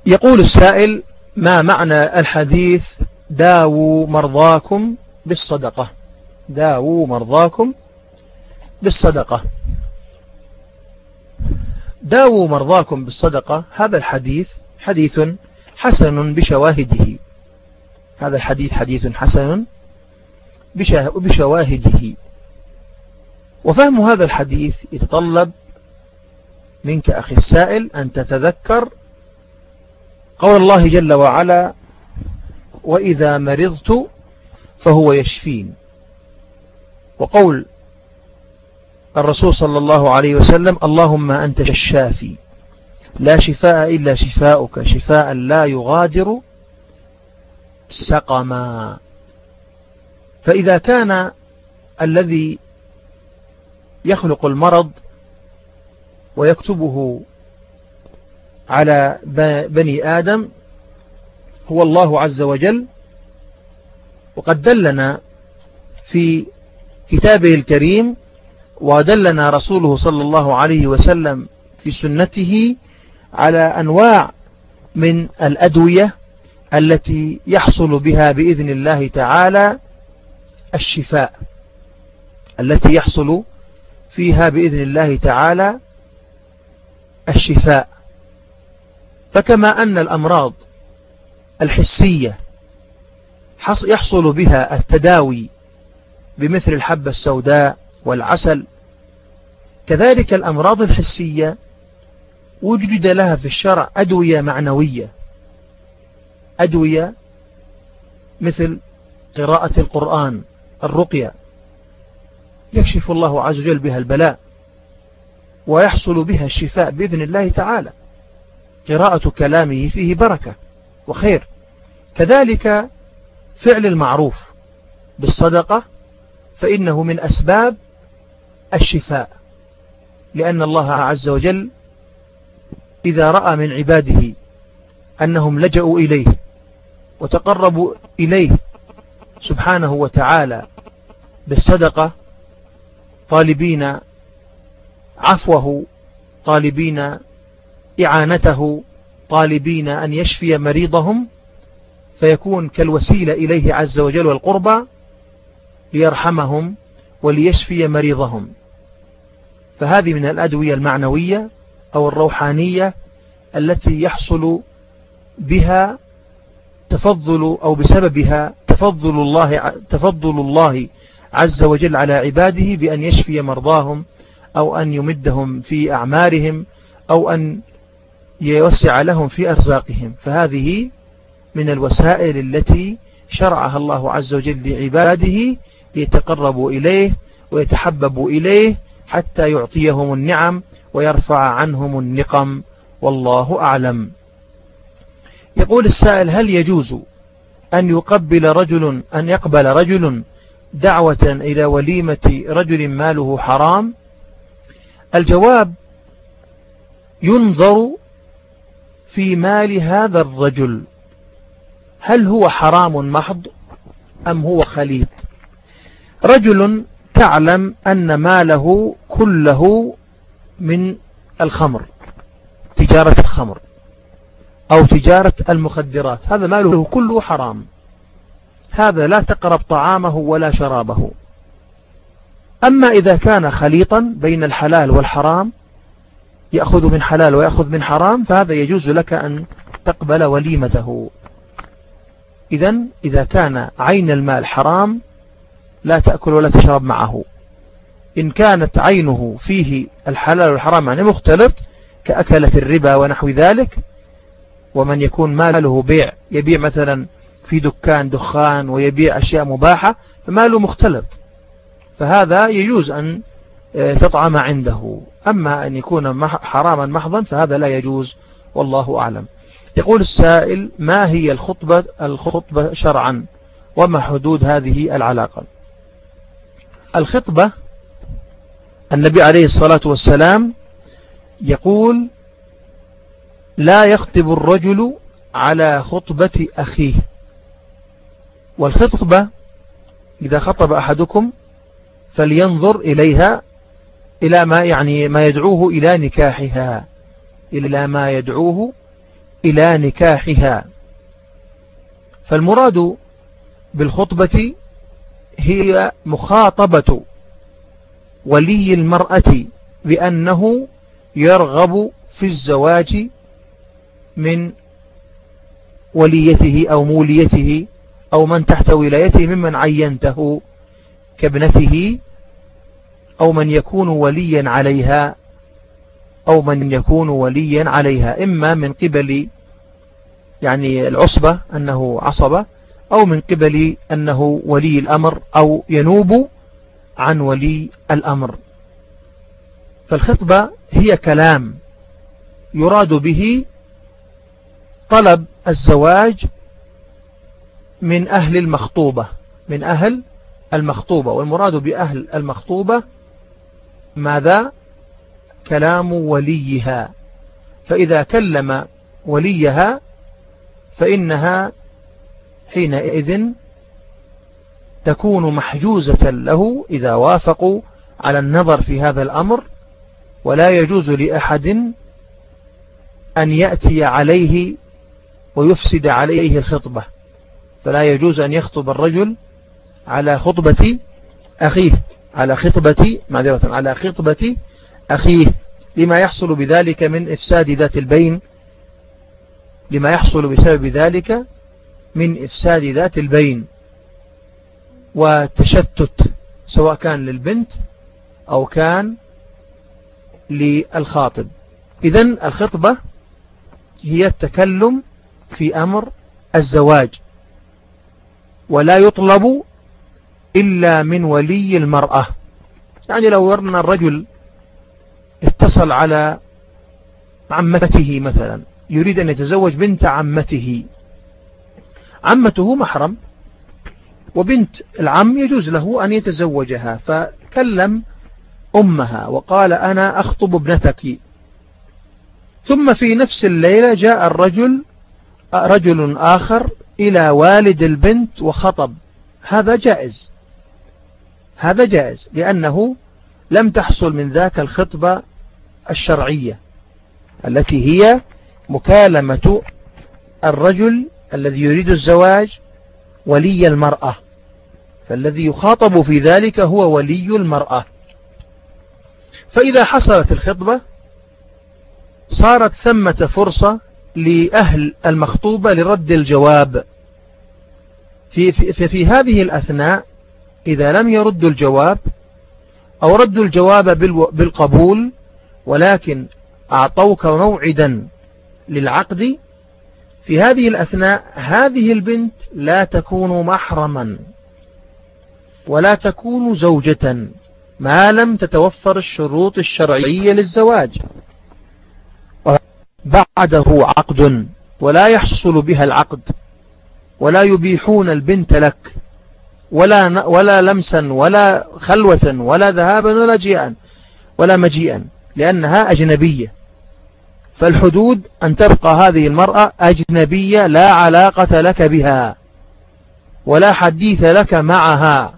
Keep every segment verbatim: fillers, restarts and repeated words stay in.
يقول السائل: ما معنى الحديث داووا مرضاكم بالصدقة؟ داووا مرضاكم بالصدقة. داووا مرضاكم بالصدقة، هذا الحديث حديث حسن بشواهده. هذا الحديث حديث حسن بشواهده. وفهم هذا الحديث يتطلب منك أخي السائل أن تتذكر قول الله جل وعلا: وإذا مرضت فهو يشفين، وقول الرسول صلى الله عليه وسلم: اللهم أنت الشافي لا شفاء إلا شفاؤك شفاء لا يغادر سقما. فإذا كان الذي يخلق المرض ويكتبه على بني آدم هو الله عز وجل، وقد دلنا في كتابه الكريم ودلنا رسوله صلى الله عليه وسلم في سنته على أنواع من الأدوية التي يحصل بها بإذن الله تعالى الشفاء، التي يحصل فيها بإذن الله تعالى الشفاء. فكما أن الأمراض الحسية يحصل بها التداوي بمثل الحبة السوداء والعسل، كذلك الأمراض الحسية وجد لها في الشرع أدوية معنوية، أدوية مثل قراءة القرآن، الرقية، يكشف الله عز وجل بها البلاء ويحصل بها الشفاء بإذن الله تعالى. قراءة كلامه فيه بركة وخير. كذلك فعل المعروف بالصدقة فإنه من أسباب الشفاء، لأن الله عز وجل إذا رأى من عباده أنهم لجأوا إليه وتقربوا إليه سبحانه وتعالى بالصدقة، طالبين عفوه، طالبين إعانته، طالبين أن يشفي مريضهم، فيكون كالوسيلة إليه عز وجل والقربى ليرحمهم وليشفي مريضهم. فهذه من الأدوية المعنوية أو الروحانية التي يحصل بها تفضل أو بسببها تفضل الله تفضل الله عز وجل على عباده بأن يشفي مرضاهم أو أن يمدهم في أعمارهم أو أن يوسع لهم في أرزاقهم. فهذه من الوسائل التي شرعها الله عز وجل لعباده ليتقربوا إليه ويتحببوا إليه حتى يعطيهم النعم ويرفع عنهم النقم، والله أعلم. يقول السائل: هل يجوز أن يقبل رجل أن يقبل رجل دعوة إلى وليمة رجل ماله حرام؟ الجواب: ينظر في مال هذا الرجل هل هو حرام محض أم هو خليط. رجل تعلم أن ماله كله من الخمر، تجارة الخمر أو تجارة المخدرات، هذا ماله كله حرام، هذا لا تقرب طعامه ولا شرابه. أما إذا كان خليطا بين الحلال والحرام، يأخذ من حلال ويأخذ من حرام، فهذا يجوز لك أن تقبل وليمته. إذن إذا كان عين المال حرام لا تأكل ولا تشرب معه. إن كانت عينه فيه الحلال والحرام يعني مختلط كأكلة الربا ونحو ذلك، ومن يكون ماله بيع، يبيع مثلا في دكان دخان ويبيع أشياء مباحة، فماله مختلط، فهذا يجوز أن تطعم عنده. أما أن يكون حراما محضا فهذا لا يجوز، والله أعلم. يقول السائل: ما هي الخطبة الخطبة شرعا وما حدود هذه العلاقة؟ الخطبة النبي عليه الصلاة والسلام يقول: لا يخطب الرجل على خطبة أخيه. والخطبة إذا خطب أحدكم فلينظر إليها إلى ما يعني ما يدعوه إلى نكاحها، إلى ما يدعوه إلى نكاحها. فالمراد بالخطبة هي مخاطبة ولي المرأة بأنه يرغب في الزواج من وليته أو موليته أو من تحت ولايته ممن عينته كابنته أو من يكون وليا عليها أو من يكون وليا عليها إما من قبل يعني العصبة أنه عصبة أو من قبل أنه ولي الأمر أو ينوب عن ولي الأمر. فالخطبة هي كلام يراد به طلب الزواج من أهل المخطوبة من أهل المخطوبة والمراد بأهل المخطوبة ماذا؟ كلام وليها. فإذا كلم وليها فإنها حينئذ تكون محجوزة له إذا وافقوا على النظر في هذا الأمر، ولا يجوز لأحد أن يأتي عليه ويفسد عليه الخطبة. فلا يجوز أن يخطب الرجل على خطبة أخيه على خطبة معذرة على خطبة أخيه لما يحصل بذلك من إفساد ذات البين لما يحصل بسبب ذلك من إفساد ذات البين وتشتت سواء كان للبنت أو كان للخاطب. إذن الخطبة هي التكلم في أمر الزواج، ولا يطلب إلا من ولي المرأة. يعني لو ورنا الرجل اتصل على عمته مثلا يريد أن يتزوج بنت عمته، عمته محرم وبنت العم يجوز له أن يتزوجها، فكلم أمها وقال أنا أخطب ابنتك، ثم في نفس الليلة جاء الرجل رجل آخر إلى والد البنت وخطب. هذا جائز هذا جائز لأنه لم تحصل من ذاك الخطبة الشرعية التي هي مكالمة الرجل الذي يريد الزواج ولي المرأة، فالذي يخاطب في ذلك هو ولي المرأة. فإذا حصلت الخطبة صارت ثمة فرصة لأهل المخطوبة لرد الجواب. في, في, في هذه الأثناء إذا لم يردوا الجواب أو ردوا الجواب بالقبول ولكن أعطوك موعدا للعقد، في هذه الأثناء هذه البنت لا تكون محرما ولا تكون زوجة ما لم تتوفر الشروط الشرعية للزواج. بعده عقد ولا يحصل بها العقد ولا يبيحون البنت لك ولا ولا لمسا ولا خلوة ولا ذهابا ولا جيئا ولا مجيئا لأنها أجنبية. فالحدود أن تبقى هذه المرأة أجنبية لا علاقة لك بها ولا حديث لك معها،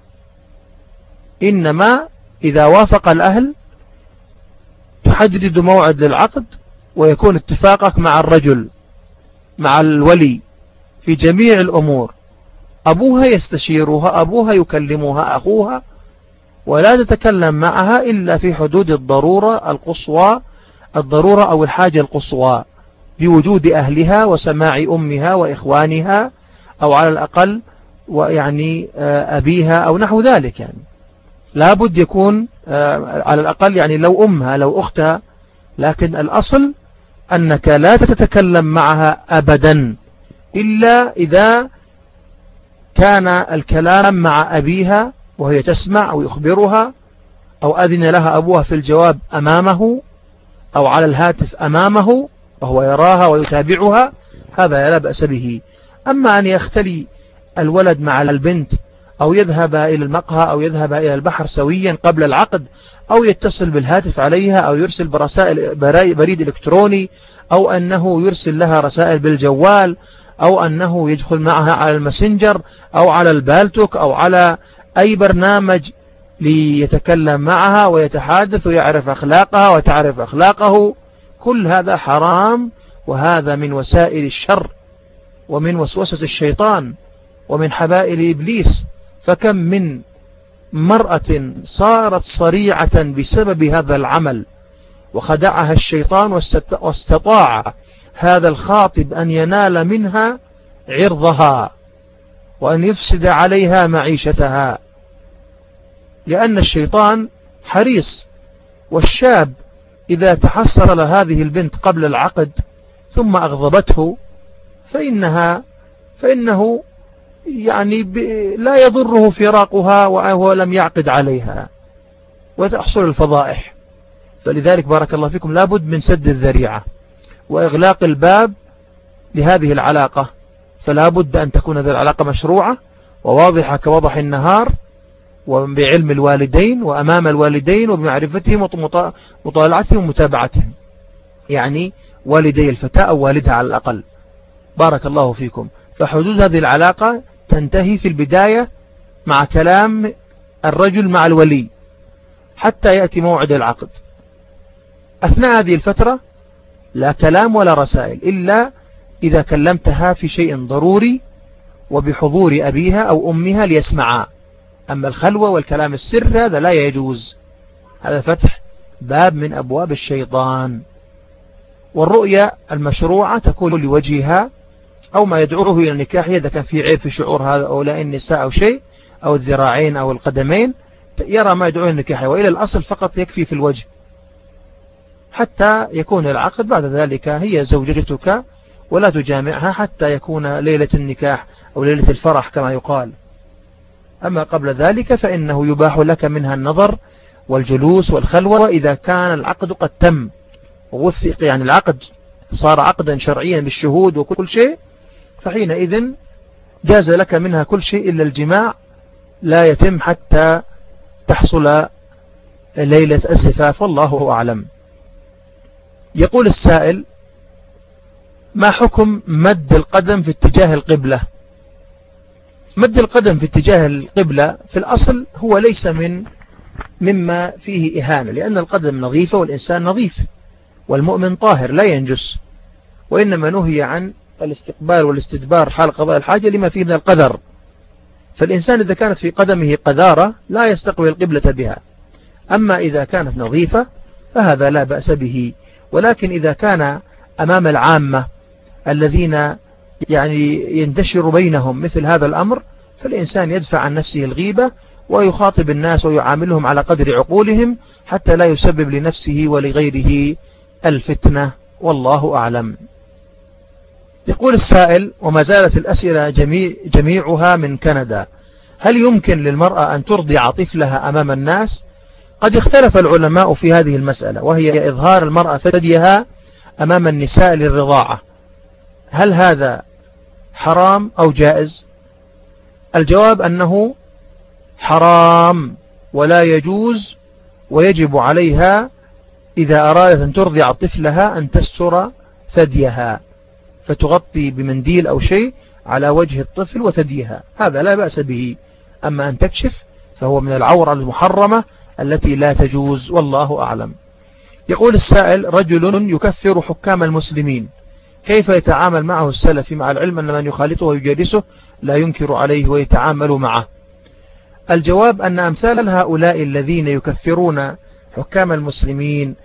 إنما إذا وافق الأهل تحدد موعد للعقد ويكون اتفاقك مع الرجل مع الولي في جميع الأمور. أبوها يستشيرها، أبوها يكلمها، أخوها، ولا تتكلم معها إلا في حدود الضرورة القصوى الضرورة أو الحاجة القصوى بوجود أهلها وسماع أمها وإخوانها أو على الأقل ويعني أبيها أو نحو ذلك. يعني لابد يكون على الأقل يعني لو أمها لو أختها، لكن الأصل أنك لا تتكلم معها أبدا إلا إذا كان الكلام مع أبيها وهي تسمع أو يخبرها أو أذن لها أبوها في الجواب أمامه أو على الهاتف أمامه وهو يراها ويتابعها، هذا لا بأس به. أما أن يختلي الولد مع البنت أو يذهب إلى المقهى أو يذهب إلى البحر سويا قبل العقد أو يتصل بالهاتف عليها أو يرسل برسائل بريد إلكتروني أو أنه يرسل لها رسائل بالجوال أو أنه يدخل معها على الماسنجر أو على البالتوك أو على أي برنامج ليتكلم معها ويتحادث ويعرف أخلاقها وتعرف أخلاقه، كل هذا حرام وهذا من وسائل الشر ومن وسوسة الشيطان ومن حبائل إبليس. فكم من مرأة صارت صريعة بسبب هذا العمل وخدعها الشيطان واستطاع هذا الخاطب أن ينال منها عرضها وأن يفسد عليها معيشتها، لأن الشيطان حريص. والشاب إذا تحصل هذه البنت قبل العقد ثم أغضبته فإنها فإنه يعني لا يضره فراقها وهو لم يعقد عليها وتحصل الفضائح. فلذلك بارك الله فيكم لابد من سد الذريعة وإغلاق الباب لهذه العلاقة. فلا بد أن تكون هذه العلاقة مشروعة وواضحة كوضح النهار، وبعلم الوالدين وأمام الوالدين وبمعرفتهم ومطالعتهم ومتابعتهم، يعني والدي الفتاة أو والدها على الأقل. بارك الله فيكم. فحدود هذه العلاقة تنتهي في البداية مع كلام الرجل مع الولي حتى يأتي موعد العقد. أثناء هذه الفترة لا كلام ولا رسائل إلا إذا كلمتها في شيء ضروري وبحضور أبيها أو أمها ليسمعا. أما الخلوة والكلام السر هذا لا يجوز، هذا فتح باب من أبواب الشيطان. والرؤية المشروعة تكون لوجهها أو ما يدعوه إلى النكاح إذا كان في عيب في شعور هذا أو لا النساء أو شيء أو الذراعين أو القدمين، يرى ما يدعوه النكاح، وإلى الأصل فقط يكفي في الوجه حتى يكون العقد. بعد ذلك هي زوجتك ولا تجامعها حتى يكون ليلة النكاح أو ليلة الفرح كما يقال. أما قبل ذلك فإنه يباح لك منها النظر والجلوس والخلوة، وإذا كان العقد قد تم ووثق، يعني العقد صار عقدا شرعيا بالشهود وكل شيء، فحينئذ جاز لك منها كل شيء إلا الجماع لا يتم حتى تحصل ليلة الزفاف، والله أعلم. يقول السائل: ما حكم مد القدم في اتجاه القبلة؟ مد القدم في اتجاه القبلة في الأصل هو ليس من مما فيه إهانة، لأن القدم نظيفة والإنسان نظيف والمؤمن طاهر لا ينجس، وإنما نهي عن الاستقبال والاستدبار حال قضاء الحاجة لما فيه من القذر. فالإنسان إذا كانت في قدمه قذارة لا يستقبل القبلة بها، أما إذا كانت نظيفة فهذا لا بأس به. ولكن إذا كان أمام العامة الذين يعني ينتشر بينهم مثل هذا الأمر، فالإنسان يدفع عن نفسه الغيبة ويخاطب الناس ويعاملهم على قدر عقولهم حتى لا يسبب لنفسه ولغيره الفتنة، والله أعلم. يقول السائل: وما زالت الأسئلة جميع جميعها من كندا، هل يمكن للمرأة أن ترضع طفلها أمام الناس؟ قد اختلف العلماء في هذه المسألة، وهي إظهار المرأة ثديها أمام النساء للرضاعة، هل هذا حرام أو جائز؟ الجواب أنه حرام ولا يجوز، ويجب عليها إذا أرادت أن ترضع طفلها أن تستر ثديها، فتغطي بمنديل أو شيء على وجه الطفل وثديها، هذا لا بأس به. أما أن تكشف فهو من العورة المحرمة التي لا تجوز، والله أعلم. يقول السائل: رجل يكفر حكام المسلمين، كيف يتعامل معه السلف مع العلم أن من يخالطه ويجالسه لا ينكر عليه ويتعامل معه؟ الجواب أن أمثال هؤلاء الذين يكفرون حكام المسلمين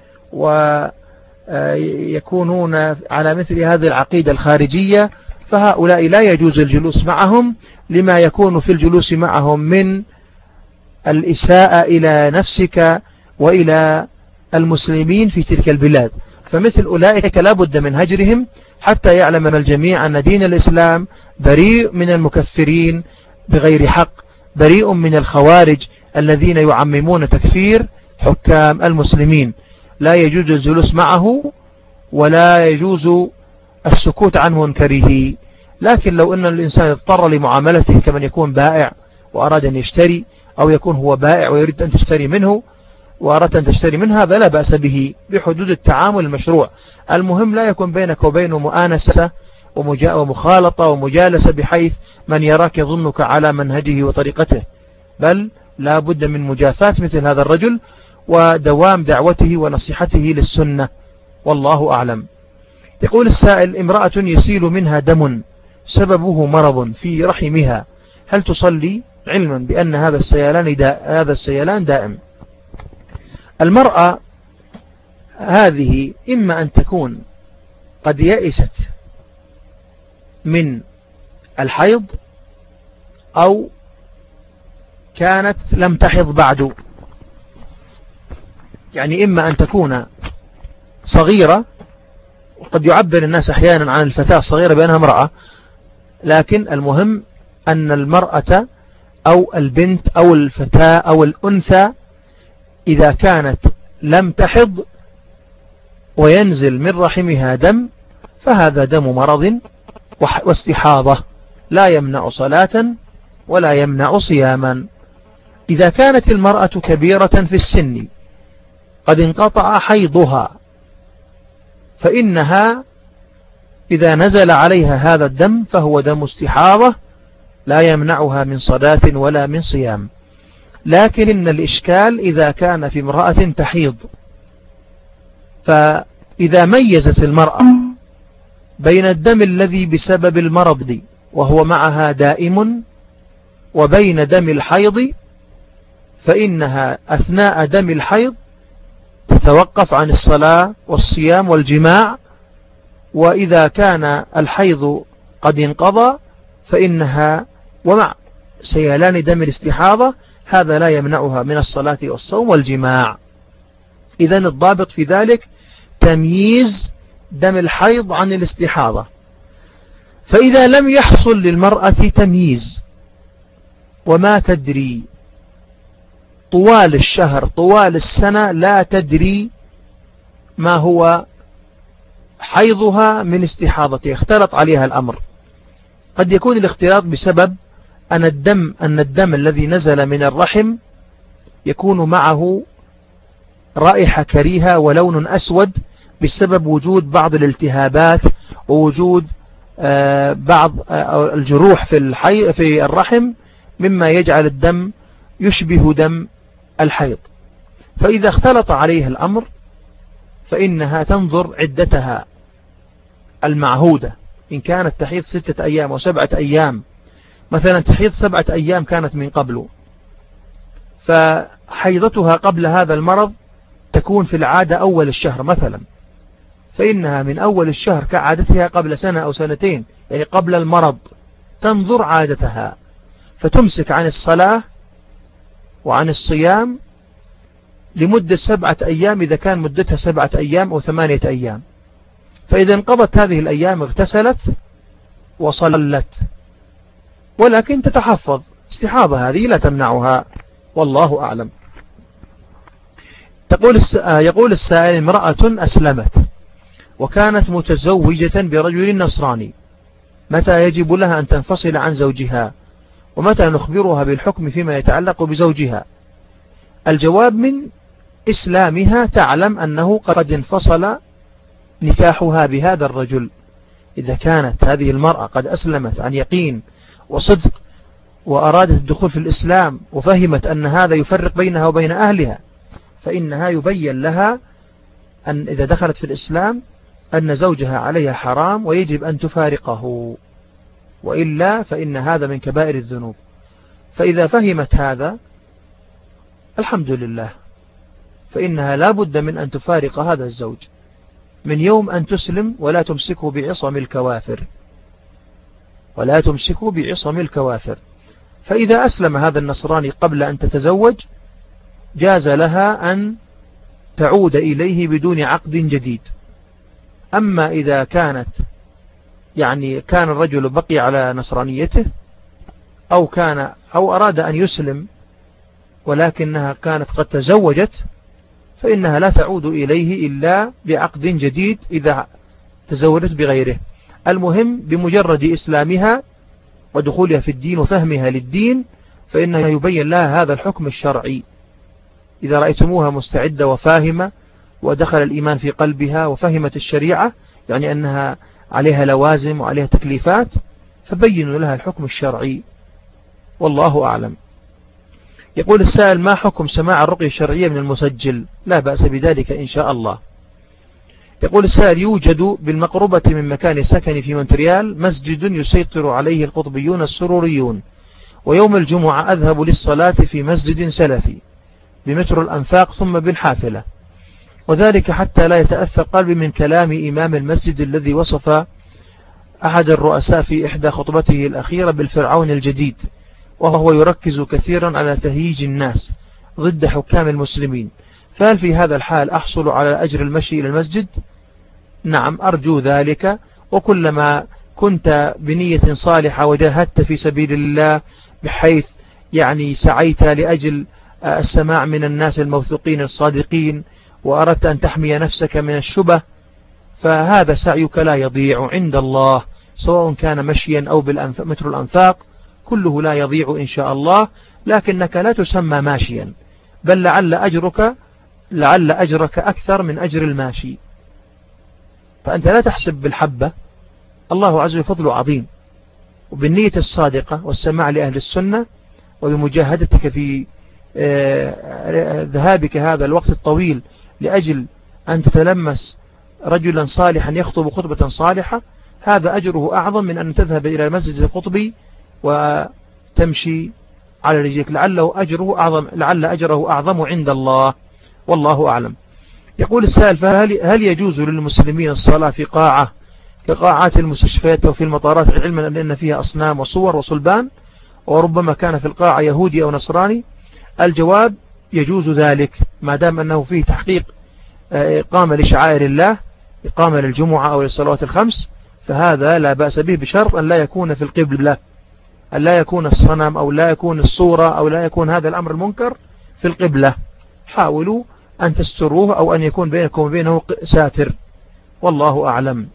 ويكونون على مثل هذه العقيدة الخارجية، فهؤلاء لا يجوز الجلوس معهم لما يكون في الجلوس معهم من الإساءة إلى نفسك وإلى المسلمين في تلك البلاد. فمثل أولئك لا بد من هجرهم حتى يعلم الجميع أن دين الإسلام بريء من المكفرين بغير حق، بريء من الخوارج الذين يعممون تكفير حكام المسلمين. لا يجوز الجلوس معه ولا يجوز السكوت عن منكره. لكن لو أن الإنسان اضطر لمعاملته كمن يكون بائع وأراد أن يشتري، أو يكون هو بائع ويريد أن تشتري منه وأردت أن تشتري منه، هذا لا بأس به بحدود التعامل المشروع. المهم لا يكون بينك وبينه مؤانسة ومخالطة ومجالسة بحيث من يراك يظنك على منهجه وطريقته، بل لا بد من مجافاة مثل هذا الرجل ودوام دعوته ونصيحته للسنة، والله أعلم. يقول السائل: امرأة يسيل منها دم سببه مرض في رحمها، هل تصلي علما بأن هذا السيلان دا هذا السيلان دائم؟ المرأة هذه إما أن تكون قد يئست من الحيض أو كانت لم تحض بعد، يعني إما أن تكون صغيرة، وقد يعبر الناس أحيانا عن الفتاة الصغيرة بأنها امرأة، لكن المهم أن المرأة أو البنت أو الفتاة أو الأنثى إذا كانت لم تحض وينزل من رحمها دم فهذا دم مرض واستحاضة، لا يمنع صلاة ولا يمنع صياما. إذا كانت المرأة كبيرة في السن قد انقطع حيضها فإنها إذا نزل عليها هذا الدم فهو دم استحاضة لا يمنعها من صلاة ولا من صيام. لكن الإشكال إذا كان في امرأة تحيض، فإذا ميزت المرأة بين الدم الذي بسبب المرض وهو معها دائم وبين دم الحيض، فإنها أثناء دم الحيض تتوقف عن الصلاة والصيام والجماع، وإذا كان الحيض قد انقضى فإنها ومع سيلان دم الاستحاضة هذا لا يمنعها من الصلاة والصوم والجماع. إذن الضابط في ذلك تمييز دم الحيض عن الاستحاضة. فإذا لم يحصل للمرأة تمييز وما تدري طوال الشهر طوال السنة لا تدري ما هو حيضها من استحاضتها، اختلط عليها الأمر، قد يكون الاختلاط بسبب أن الدم أن الدم الذي نزل من الرحم يكون معه رائحة كريهة ولون أسود بسبب وجود بعض الالتهابات ووجود بعض الجروح في الحي في الرحم مما يجعل الدم يشبه دم الحيض. فإذا اختلط عليها الأمر فإنها تنظر عدتها المعهودة، إن كانت تحيض ستة أيام أو سبعة أيام، مثلا تحيض سبعة أيام كانت من قبل، فحيضتها قبل هذا المرض تكون في العادة أول الشهر مثلا، فإنها من أول الشهر كعادتها قبل سنة أو سنتين، يعني قبل المرض، تنظر عادتها فتمسك عن الصلاة وعن الصيام لمدة سبعة أيام إذا كان مدتها سبعة أيام أو ثمانية أيام. فإذا انقضت هذه الأيام اغتسلت وصلت، ولكن تتحفظ، استحاضة هذه لا تمنعها، والله أعلم. تقول الس... يقول السائل: امرأة أسلمت وكانت متزوجة برجل نصراني، متى يجب لها أن تنفصل عن زوجها؟ ومتى نخبرها بالحكم فيما يتعلق بزوجها؟ الجواب: من إسلامها تعلم أنه قد انفصل نكاحها بهذا الرجل. إذا كانت هذه المرأة قد أسلمت عن يقين وصدق وأرادت الدخول في الإسلام وفهمت أن هذا يفرق بينها وبين أهلها، فإنها يبين لها أن إذا دخلت في الإسلام أن زوجها عليها حرام ويجب أن تفارقه، وإلا فإن هذا من كبائر الذنوب. فإذا فهمت هذا الحمد لله، فإنها لا بد من أن تفارق هذا الزوج من يوم أن تسلم، ولا تمسكه بعصم الكوافر، ولا تمسكه بعصم الكوافر. فإذا أسلم هذا النصراني قبل أن تتزوج جاز لها أن تعود إليه بدون عقد جديد. أما إذا كانت يعني كان الرجل بقي على نصرانيته أو كان أو أراد أن يسلم ولكنها كانت قد تزوجت، فإنها لا تعود إليه إلا بعقد جديد إذا تزوجت بغيره. المهم بمجرد إسلامها ودخولها في الدين وفهمها للدين فإنها يبين لها هذا الحكم الشرعي. إذا رأيتموها مستعدة وفاهمة ودخل الإيمان في قلبها وفهمت الشريعة، يعني أنها عليها لوازم وعليها تكليفات، فبينوا لها الحكم الشرعي، والله أعلم. يقول السائل: ما حكم سماع الرقية الشرعية من المسجل؟ لا بأس بذلك إن شاء الله. يقول السائل: يوجد بالمقربة من مكان سكني في مونتريال مسجد يسيطر عليه القطبيون السروريون، ويوم الجمعة أذهب للصلاة في مسجد سلفي بمترو الأنفاق ثم بالحافلة، وذلك حتى لا يتأثر قلبي من كلام إمام المسجد الذي وصف أحد الرؤساء في إحدى خطبته الأخيرة بالفرعون الجديد، وهو يركز كثيرا على تهييج الناس ضد حكام المسلمين، فهل في هذا الحال أحصل على أجر المشي إلى المسجد؟ نعم، أرجو ذلك، وكلما كنت بنية صالحة وجاهدت في سبيل الله بحيث يعني سعيت لأجل السماع من الناس الموثوقين الصادقين، وأردت أن تحمي نفسك من الشبه، فهذا سعيك لا يضيع عند الله، سواء كان مشيا أو بالمتر الأنفاق، كله لا يضيع إن شاء الله، لكنك لا تسمى ماشيا، بل لعل أجرك لعل أجرك أكثر من أجر الماشي. فأنت لا تحسب بالحبة، الله عز وجل فضل عظيم، وبالنية الصادقة والسماع لأهل السنة وبمجاهدتك في ذهابك هذا الوقت الطويل لأجل أن تتلمس رجلا صالحا يخطب خطبة صالحة، هذا أجره أعظم من أن تذهب إلى المسجد القطبي وتمشي على رجلك، لعله أجره أعظم لعل أجره أعظم عند الله، والله أعلم. يقول السائل: فهل هل يجوز للمسلمين الصلاة في قاعة كقاعات المستشفيات وفي المطارات، علما أن فيها أصنام وصور وصلبان، وربما كان في القاعة يهودي أو نصراني؟ الجواب: يجوز ذلك ما دام أنه فيه تحقيق إقامة لشعائر الله، إقامة للجمعة أو للصلوات الخمس، فهذا لا بأس به، بشرط أن لا يكون في القبلة، أن لا يكون الصنم أو لا يكون الصورة أو لا يكون هذا الأمر المنكر في القبلة. حاولوا أن تستروه أو أن يكون بينكم وبينه ساتر، والله أعلم.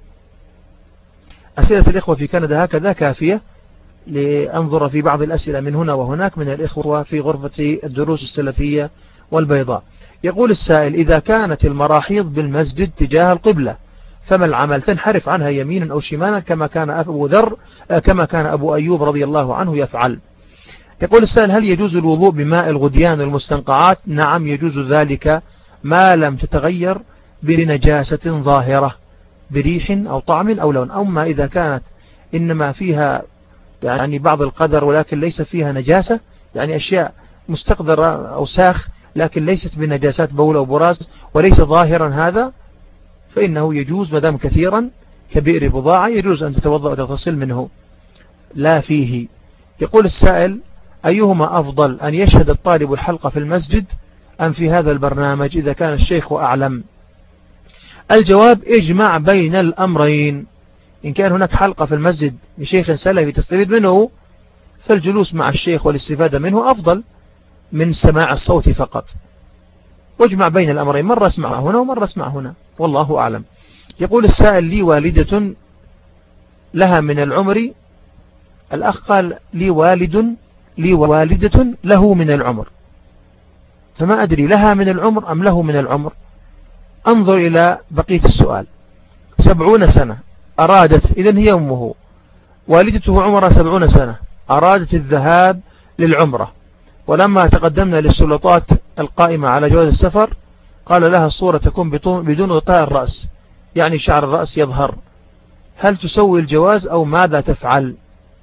أسئلة الإخوة في كندا هكذا كافية لأنظر في بعض الأسئلة من هنا وهناك من الإخوة في غرفة الدروس السلفية والبيضاء. يقول السائل: إذا كانت المراحيض بالمسجد تجاه القبلة فما العمل؟ تنحرف عنها يمينا أو شمالا كما كان أبو ذر كما كان أبو أيوب رضي الله عنه يفعل. يقول السائل: هل يجوز الوضوء بماء الغديان والمستنقعات؟ نعم، يجوز ذلك ما لم تتغير بنجاسة ظاهرة بريح أو طعم أو لون، أما إذا كانت إنما فيها يعني بعض القدر ولكن ليس فيها نجاسة، يعني أشياء مستقذرة أو ساخ لكن ليست بنجاسات بول أو براز وليس ظاهرا هذا، فإنه يجوز مدام كثيرا كبئر بضاعة، يجوز أن تتوضأ وتغتسل منه لا فيه. يقول السائل: أيهما أفضل، أن يشهد الطالب الحلقة في المسجد أم في هذا البرنامج إذا كان الشيخ أعلم؟ الجواب: اجمع بين الأمرين. إن كان هناك حلقة في المسجد لشيخ سلفي تستفيد منه، فالجلوس مع الشيخ والاستفادة منه أفضل من سماع الصوت فقط، واجمع بين الأمرين، مرة اسمع هنا ومرة اسمع هنا، والله أعلم. يقول السائل: لي والدة لها من العمر، الأخ قال لي والد لي والدة له من العمر، فما أدري لها من العمر أم له من العمر. انظر إلى بقية السؤال: سبعون سنة أرادت، إذن هي أمه، والدته عمرها سبعون سنة، أرادت الذهاب للعمرة، ولما تقدمنا للسلطات القائمة على جواز السفر قال لها الصورة تكون بدون غطاء الرأس، يعني شعر الرأس يظهر، هل تسوي الجواز أو ماذا تفعل؟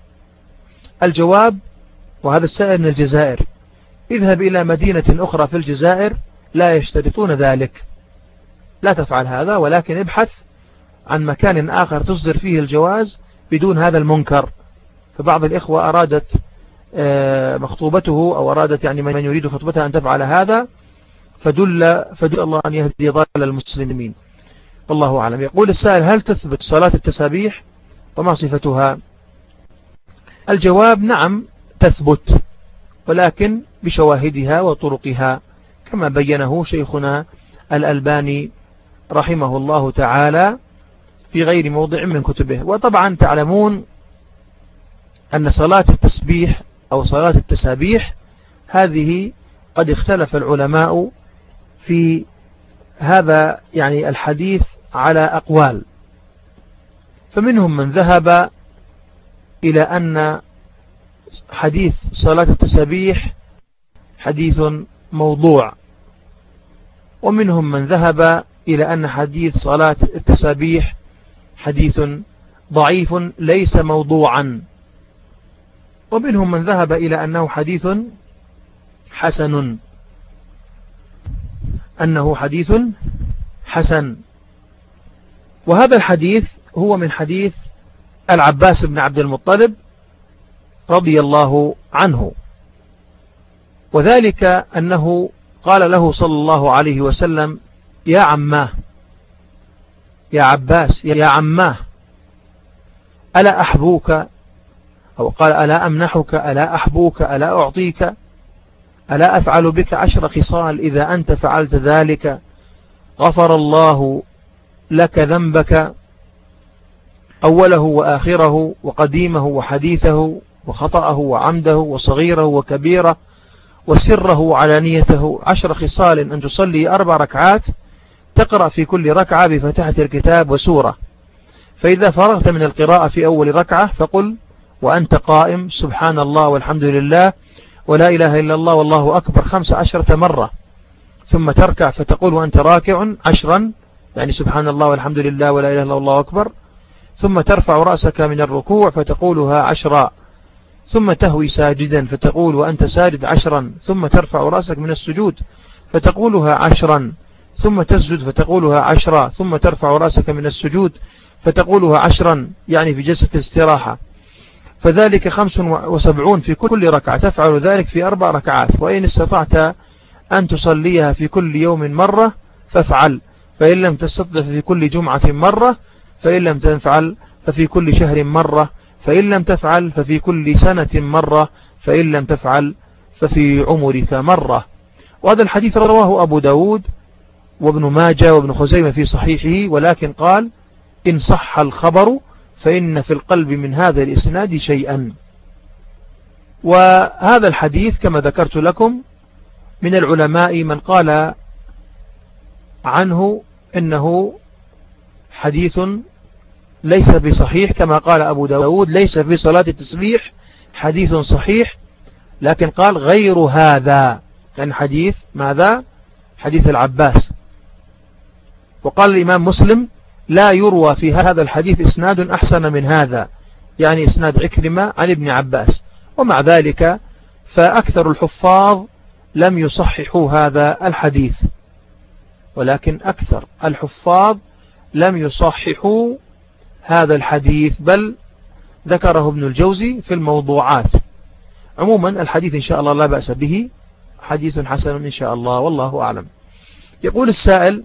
الجواب: وهذا السائل من الجزائر، اذهب إلى مدينة أخرى في الجزائر لا يشترطون ذلك، لا تفعل هذا، ولكن ابحث عن مكان آخر تصدر فيه الجواز بدون هذا المنكر. فبعض الإخوة أرادت مخطوبته أو أرادت يعني من يريد خطبتها أن تفعل هذا، فدل فدل الله أن يهدي ضال المسلمين، والله أعلم. يقول السائل: هل تثبت صلاة التسابيح وما صفتها؟ الجواب: نعم تثبت، ولكن بشواهدها وطرقها كما بينه شيخنا الألباني رحمه الله تعالى في غير موضع من كتبه. وطبعا تعلمون أن صلاة التسبيح أو صلاة التسابيح هذه قد اختلف العلماء في هذا يعني الحديث على أقوال، فمنهم من ذهب إلى أن حديث صلاة التسابيح حديث موضوع، ومنهم من ذهب إلى أن حديث صلاة التسابيح حديث ضعيف ليس موضوعا، ومنهم من ذهب إلى أنه حديث حسن أنه حديث حسن. وهذا الحديث هو من حديث العباس بن عبد المطلب رضي الله عنه، وذلك أنه قال له صلى الله عليه وسلم: يا عماه، يا عباس، يا عماه، ألا أحبوك، أو قال: ألا أمنحك، ألا أحبوك، ألا أعطيك، ألا أفعل بك عشر خصال إذا أنت فعلت ذلك غفر الله لك ذنبك أوله وآخره وقديمه وحديثه وخطأه وعمده وصغيره وكبيره وسره وعلانيته، عشر خصال: أن تصلي أربع ركعات تقرأ في كل ركعة بفتحة الكتاب وسورة، فإذا فرغت من القراءة في أول ركعة فقل وأنت قائم: سبحان الله والحمد لله ولا إله إلا الله والله أكبر خمس عشرة مرة، ثم تركع فتقول وأنت راكع عشرا، يعني سبحان الله والحمد لله ولا إله إلا الله أكبر، ثم ترفع رأسك من الركوع فتقولها عشرا، ثم تهوي ساجدا فتقول وأنت ساجد عشرا، ثم ترفع رأسك من السجود فتقولها عشرا، ثم تسجد فتقولها عشرا، ثم ترفع رأسك من السجود فتقولها عشرا، يعني في جلسة الاستراحة، فذلك خمس وسبعون في كل ركعة، تفعل ذلك في أربع ركعات، وإن استطعت أن تصليها في كل يوم مرة فافعل، فإن لم تستطع في كل جمعة مرة، فإن لم تفعل ففي كل شهر مرة، فإن لم تفعل ففي كل سنة مرة، فإن لم تفعل ففي عمرك مرة. وهذا الحديث رواه أبو داود وابن ماجه وابن خزيمة في صحيحه، ولكن قال: إن صح الخبر فإن في القلب من هذا الإسناد شيئا. وهذا الحديث كما ذكرت لكم من العلماء من قال عنه إنه حديث ليس بصحيح، كما قال أبو داود: ليس في صلاة التسبيح حديث صحيح، لكن قال غير هذا، يعني حديث ماذا؟ حديث العباس. وقال الإمام مسلم: لا يروى في هذا الحديث إسناد أحسن من هذا، يعني إسناد عكرمة عن ابن عباس. ومع ذلك فأكثر الحفاظ لم يصححوا هذا الحديث، ولكن أكثر الحفاظ لم يصححوا هذا الحديث، بل ذكره ابن الجوزي في الموضوعات. عموما الحديث إن شاء الله لا بأس به، حديث حسن إن شاء الله، والله أعلم. يقول السائل: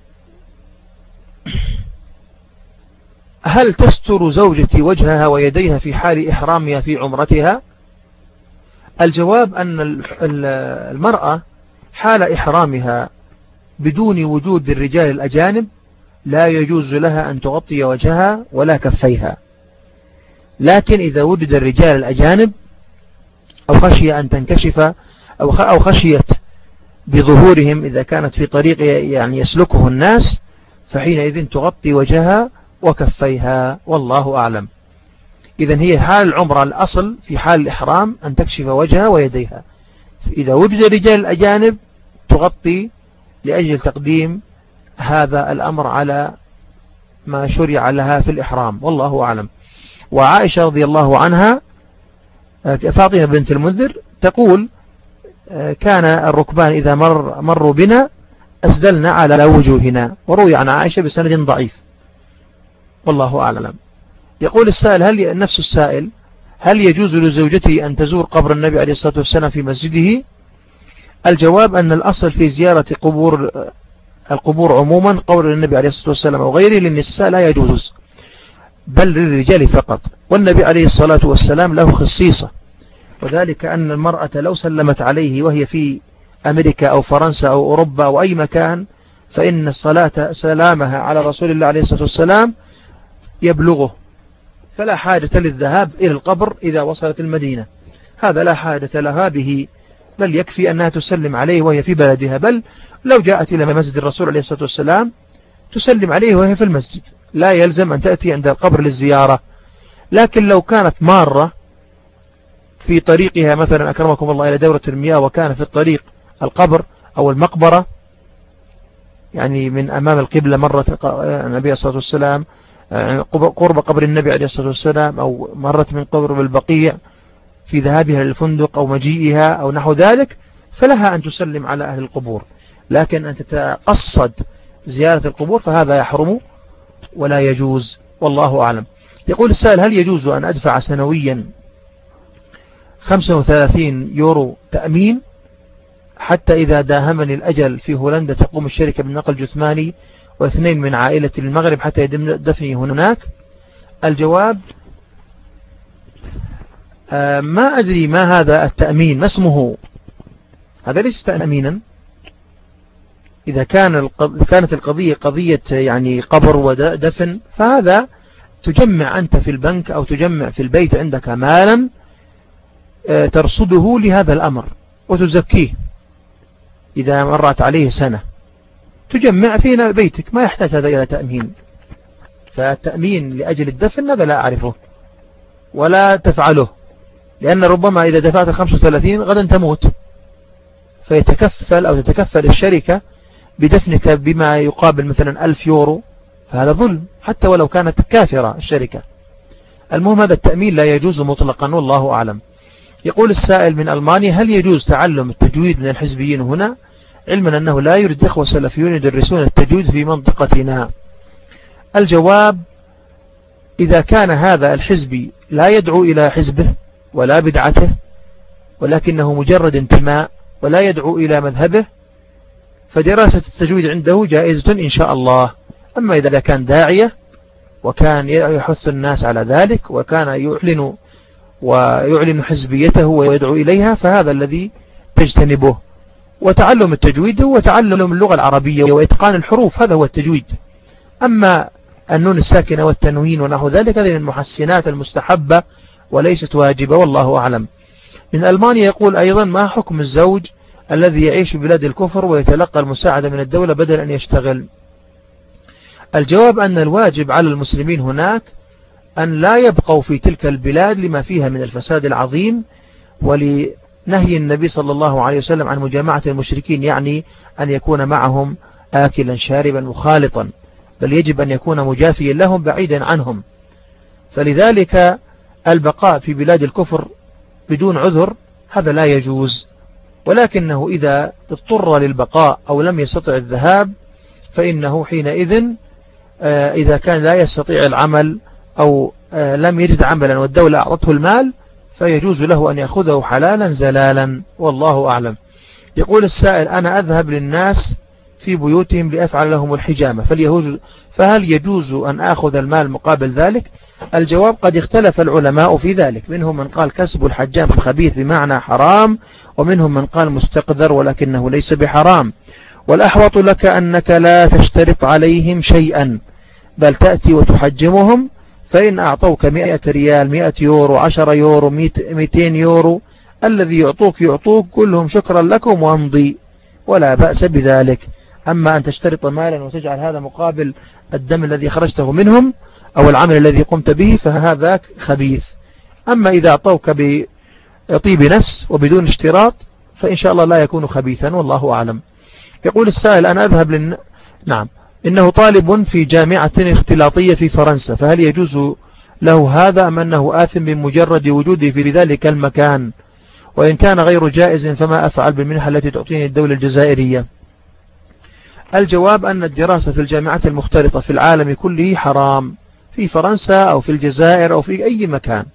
هل تستر زوجتي وجهها ويديها في حال إحرامها في عمرتها؟ الجواب أن المرأة حال إحرامها بدون وجود الرجال الأجانب لا يجوز لها أن تغطي وجهها ولا كفيها، لكن إذا وجد الرجال الأجانب أو خشي أن تنكشف أو خشيت بظهورهم إذا كانت في طريق يعني يسلكه الناس، فحينئذ تغطي وجهها وكفيها، والله أعلم. إذن هي حال العمرة الأصل في حال الإحرام أن تكشف وجهها ويديها، إذا وجد الرجال الأجانب تغطي لأجل تقديم هذا الأمر على ما شرع لها في الإحرام، والله أعلم. وعائشة رضي الله عنها فاطمة بنت المنذر تقول: كان الركبان إذا مر مروا بنا أسدلنا على وجوهنا، وروي عن عائشة بسند ضعيف، والله أعلم. يقول السائل: هل نفس السائل هل يجوز لزوجتي أن تزور قبر النبي عليه الصلاة والسلام في مسجده؟ الجواب أن الأصل في زيارة قبور القبور عموما قول النبي عليه الصلاة والسلام أو غيره للنساء لا يجوز، بل للرجال فقط، والنبي عليه الصلاة والسلام له خصيصة، وذلك أن المرأة لو سلمت عليه وهي في أمريكا أو فرنسا أو أوروبا أو أي مكان، فإن الصلاة سلامها على رسول الله عليه الصلاة والسلام يبلغه، فلا حاجة للذهاب إلى القبر إذا وصلت المدينة، هذا لا حاجة لها به، بل يكفي أنها تسلم عليه وهي في بلدها، بل لو جاءت إلى مسجد الرسول عليه الصلاة والسلام تسلم عليه وهي في المسجد، لا يلزم أن تأتي عند القبر للزيارة. لكن لو كانت مارة في طريقها مثلا أكرمكم الله إلى دورة المياه وكان في الطريق القبر أو المقبرة، يعني من أمام القبلة مرة النبي صلى الله عليه وسلم قرب قبر النبي عليه الصلاة والسلام، أو مرت من قبر البقيع في ذهابها للفندق أو مجيئها أو نحو ذلك، فلها أن تسلم على أهل القبور. لكن أن تتقصد زيارة القبور فهذا يحرم ولا يجوز، والله أعلم. يقول السائل: هل يجوز أن أدفع سنويا خمسة وثلاثين يورو تأمين حتى إذا داهمني الأجل في هولندا تقوم الشركة بالنقل جثماني واثنين من عائلة المغرب حتى يتم دفني هناك؟ الجواب: آه ما أدري ما هذا التأمين، ما اسمه؟ هذا ليس تأمينا. إذا كان كانت القضية قضية يعني قبر ودفن فهذا تجمع أنت في البنك أو تجمع في البيت عندك مالا ترصده لهذا الأمر وتزكيه. إذا مرت عليه سنة تجمع في بيتك، ما يحتاج هذا إلى تأمين. فالتأمين لأجل الدفن هذا لا أعرفه ولا تفعله، لأن ربما إذا دفعت الخمسة وثلاثين غدا تموت، فيتكفل أو تتكفل الشركة بدفنك بما يقابل مثلا ألف يورو، فهذا ظلم حتى ولو كانت كافرة الشركة. المهم هذا التأمين لا يجوز مطلقا، والله أعلم. يقول السائل من ألمانيا: هل يجوز تعلم التجويد من الحزبيين هنا، علما أنه لا يوجد إخوة سلفيون يدرسون التجويد في منطقتنا؟ الجواب: إذا كان هذا الحزبي لا يدعو إلى حزبه ولا بدعته، ولكنه مجرد انتماء ولا يدعو إلى مذهبه، فدراسة التجويد عنده جائزة إن شاء الله. أما إذا كان داعية وكان يحث الناس على ذلك وكان يعلن ويعلن حزبيته ويدعو إليها، فهذا الذي تجتنبه. وتعلم التجويد هو تعلم اللغة العربية وإتقان الحروف، هذا هو التجويد. أما النون الساكنة والتنوين ونحو ذلك هذه من المحسنات المستحبة وليست واجبة، والله أعلم. من ألمانيا يقول أيضا: ما حكم الزوج الذي يعيش في بلاد الكفر ويتلقى المساعدة من الدولة بدل أن يشتغل؟ الجواب أن الواجب على المسلمين هناك أن لا يبقوا في تلك البلاد لما فيها من الفساد العظيم، ولنهي النبي صلى الله عليه وسلم عن مجامعة المشركين، يعني أن يكون معهم آكلا شاربا مخالطا، بل يجب أن يكون مجافيا لهم بعيدا عنهم. فلذلك البقاء في بلاد الكفر بدون عذر هذا لا يجوز، ولكنه إذا اضطر للبقاء أو لم يستطع الذهاب فإنه حينئذ إذا كان لا يستطيع العمل أو لم يجد عملا والدولة أعطته المال فيجوز له أن يأخذه حلالا زلالا، والله أعلم. يقول السائل: أنا أذهب للناس في بيوتهم لأفعل لهم الحجامة، فهل يجوز أن أخذ المال مقابل ذلك؟ الجواب: قد اختلف العلماء في ذلك، منهم من قال كسب الحجام الخبيث بمعنى حرام، ومنهم من قال مستقذر ولكنه ليس بحرام. والأحوط لك أنك لا تشترط عليهم شيئا، بل تأتي وتحجمهم، فإن أعطوك مئة ريال، مئة يورو، عشر يورو، مئتين يورو، الذي يعطوك يعطوك كلهم شكرا لكم وامضي، ولا بأس بذلك. أما أن تشترط مالا وتجعل هذا مقابل الدم الذي خرجته منهم أو العمل الذي قمت به فهذا خبيث. أما إذا أعطوك بطيب نفس وبدون اشتراط فإن شاء الله لا يكون خبيثا، والله أعلم. يقول السائل: أنا أذهب لن... نعم إنه طالب في جامعة اختلاطية في فرنسا، فهل يجوز له هذا أم أنه آثم بمجرد وجوده في ذلك المكان؟ وإن كان غير جائز فما أفعل بالمنحة التي تعطيني الدولة الجزائرية؟ الجواب أن الدراسة في الجامعات المختلطة في العالم كله حرام، في فرنسا أو في الجزائر أو في أي مكان.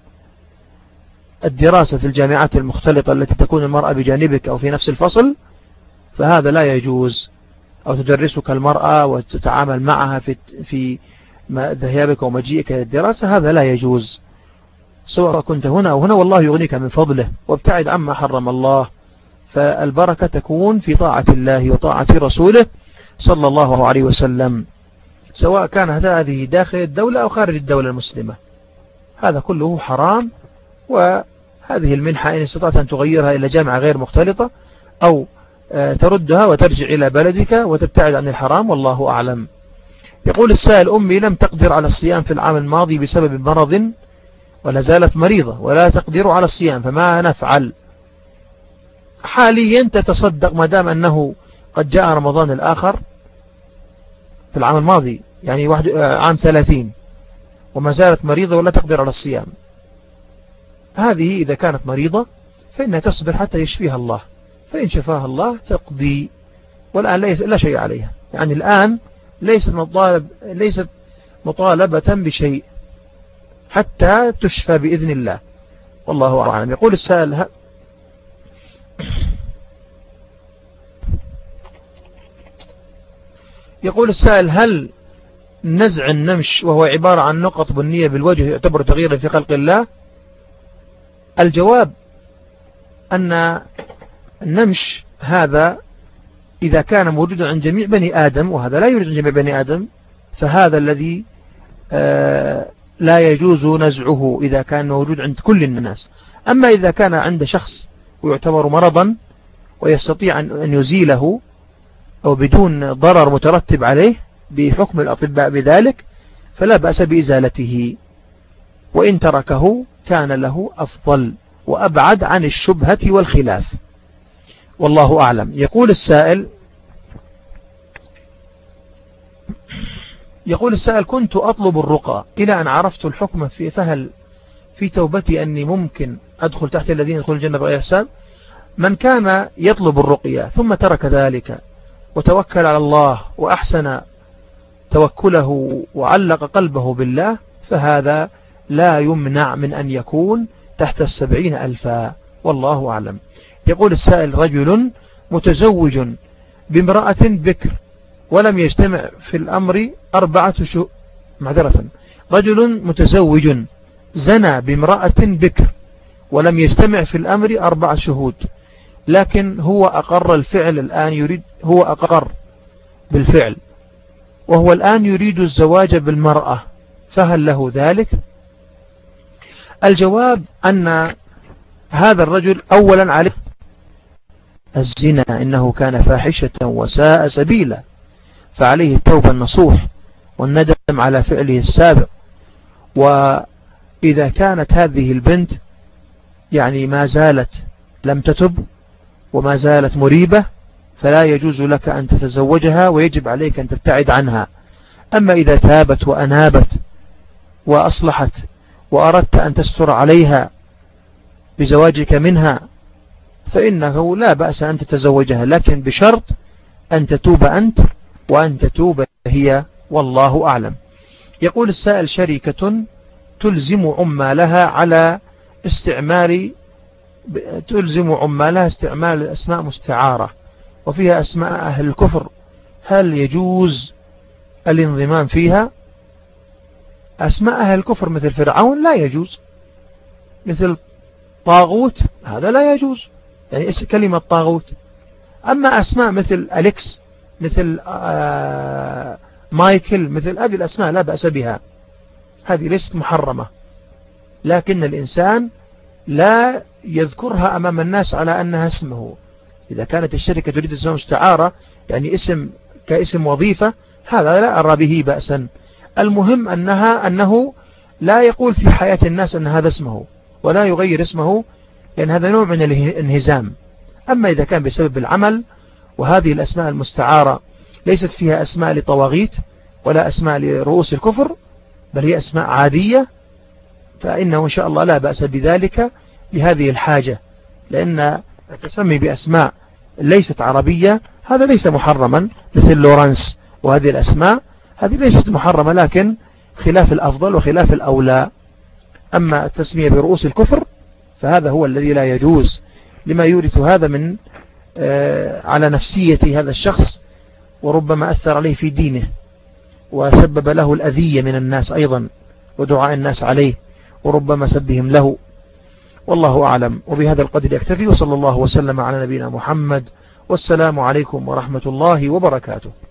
الدراسة في الجامعات المختلطة التي تكون المرأة بجانبك أو في نفس الفصل فهذا لا يجوز، أو تدرسك المرأة وتتعامل معها في في ذهابك ومجيئك للدراسة، هذا لا يجوز سواء كنت هنا أو هنا، والله يغنيك من فضله، وابتعد عما حرم الله. فالبركة تكون في طاعة الله وطاعة رسوله صلى الله عليه وسلم، سواء كانت هذه داخل الدولة أو خارج الدولة المسلمة، هذا كله حرام. وهذه المنحة إن استطعت أن تغيرها إلى جامعة غير مختلطة أو تردها وترجع إلى بلدك وتبتعد عن الحرام، والله أعلم. يقول السائل: أمي لم تقدر على الصيام في العام الماضي بسبب مرض ولا زالت مريضة ولا تقدر على الصيام، فما نفعل؟ حاليا تتصدق ما دام أنه قد جاء رمضان الآخر، في العام الماضي، يعني واحد عام ثلاثين، وما زالت مريضة ولا تقدر على الصيام. هذه إذا كانت مريضة فإنها تصبر حتى يشفيها الله، فإن شفاها الله تقضي، والآن ليس لا شيء عليها. يعني الآن ليست مطالب ليست مطالبة بشيء حتى تشفى بإذن الله، والله أعلم. يقول السائل ه... يقول السائل هل نزع النمش وهو عبارة عن نقط بنية بالوجه يعتبر تغييرا في خلق الله؟ الجواب أن النمش هذا إذا كان موجودا عند جميع بني آدم، وهذا لا يوجد عند جميع بني آدم، فهذا الذي آه لا يجوز نزعه إذا كان موجود عند كل الناس. أما إذا كان عند شخص ويعتبر مرضا ويستطيع أن يزيله أو بدون ضرر مترتب عليه بحكم الأطباء بذلك، فلا بأس بإزالته، وإن تركه كان له أفضل وأبعد عن الشبهة والخلاف، والله أعلم. يقول السائل يقول السائل كنت أطلب الرقى إلى أن عرفت الحكم فيه، فهل في توبتي أني ممكن أدخل تحت الذين يدخلون الجنة بغير حساب؟ من كان يطلب الرقية ثم ترك ذلك وتوكل على الله وأحسن توكله وعلق قلبه بالله، فهذا لا يمنع من أن يكون تحت السبعين ألفا، والله أعلم. يقول السائل رجل متزوج بامرأة بكر ولم يجتمع في الأمر أربعة شهور، معذرة، رجل متزوج زنى بامرأة بكر ولم يجتمع في الأمر أربعة شهود، لكن هو أقر الفعل الآن، يريد هو أقر بالفعل وهو الآن يريد الزواج بالمرأة، فهل له ذلك؟ الجواب أن هذا الرجل أولا عليه الزنا إنه كان فاحشة وساء سبيلا، فعليه التوبة النصوح والندم على فعله السابق. وإذا كانت هذه البنت يعني ما زالت لم تتب وما زالت مريبة، فلا يجوز لك أن تتزوجها ويجب عليك أن تبتعد عنها. أما إذا تابت وأنابت وأصلحت وأردت أن تستر عليها بزواجك منها، فإنه لا بأس أن تتزوجها، لكن بشرط أن تتوب أنت وأن تتوب هي، والله أعلم. يقول السائل شركة تلزم عمالها على استعمال تلزم عمالها استعمال الأسماء مستعارة وفيها أسماء أهل الكفر، هل يجوز الانضمام فيها؟ أسماء أهل الكفر مثل فرعون لا يجوز، مثل طاغوت هذا لا يجوز، يعني اسم كلمة طاغوت. أما أسماء مثل أليكس، مثل آه مايكل، مثل هذه الأسماء لا بأس بها، هذه ليست محرمة، لكن الإنسان لا يذكرها أمام الناس على أنها اسمه. إذا كانت الشركة تريد اسم مستعارة يعني اسم كاسم وظيفة، هذا لا أرى به بأسا. المهم أنها أنه لا يقول في حياة الناس أن هذا اسمه ولا يغير اسمه، لأن هذا نوع من الانهزام. أما إذا كان بسبب العمل، وهذه الأسماء المستعارة ليست فيها أسماء لطواغيت ولا أسماء لرؤوس الكفر، بل هي أسماء عادية، فإنه إن شاء الله لا بأس بذلك لهذه الحاجة، لأن التسمي بأسماء ليست عربية هذا ليس محرما، مثل لورانس وهذه الأسماء هذه ليست محرمة، لكن خلاف الأفضل وخلاف الأولى. أما التسمية برؤوس الكفر فهذا هو الذي لا يجوز، لما يورث هذا من آه على نفسية هذا الشخص، وربما أثر عليه في دينه وسبب له الأذية من الناس أيضا ودعاء الناس عليه وربما سبهم له، والله أعلم. وبهذا القدر يكتفي، وصلى الله وسلم على نبينا محمد، والسلام عليكم ورحمة الله وبركاته.